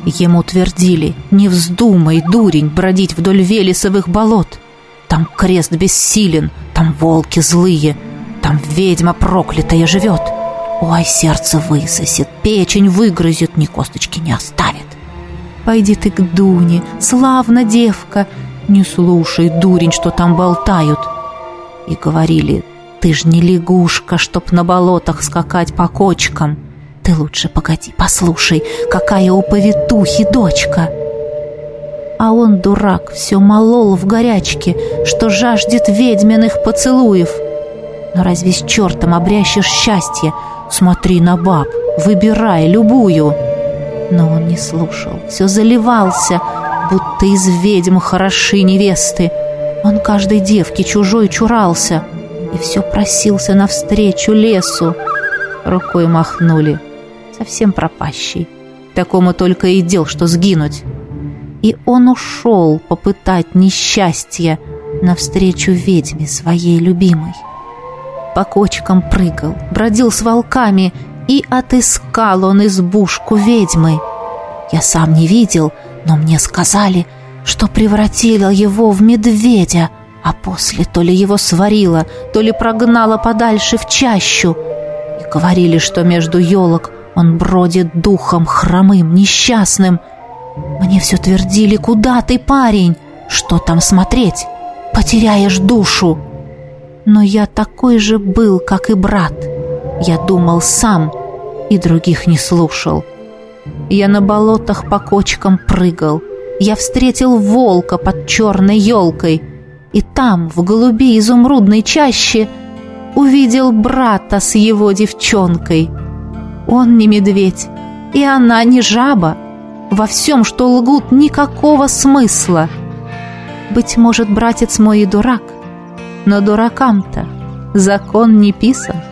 Ему твердили: не вздумай, дурень, бродить вдоль Велесовых болот. Там крест бессилен, там волки злые, там ведьма проклятая живет. Ой, сердце высосет, печень выгрызет, ни косточки не оставит. Пойди ты к Дуне, славна девка, не слушай, дурень, что там болтают. И говорили: ты ж не лягушка, чтоб на болотах скакать по кочкам. Ты лучше погоди, послушай, какая у повитухи дочка. А он, дурак, все молол в горячке, что жаждет ведьминых поцелуев. Но разве с чертом обрящешь счастье? Смотри на баб, выбирай любую. Но он не слушал, все заливался, будто из ведьм хороши невесты. Он каждой девке чужой чурался и все просился навстречу лесу. Рукой махнули: совсем пропащий, такому только и дел, что сгинуть. И он ушел попытать несчастья навстречу ведьме своей любимой. По кочкам прыгал, бродил с волками, и отыскал он избушку ведьмы. Я сам не видел, но мне сказали, что превратила его в медведя, а после то ли его сварила, то ли прогнала подальше в чащу. И говорили, что между елок он бродит духом хромым, несчастным. Мне все твердили: куда ты, парень? Что там смотреть? Потеряешь душу. Но я такой же был, как и брат. Я думал сам и других не слушал. Я на болотах по кочкам прыгал. Я встретил волка под черной елкой. И там, в голуби изумрудной чаще, увидел брата с его девчонкой. Он не медведь, и она не жаба. Во всем, что лгут, никакого смысла. Быть может, братец мой и дурак, но дуракам-то закон не писан.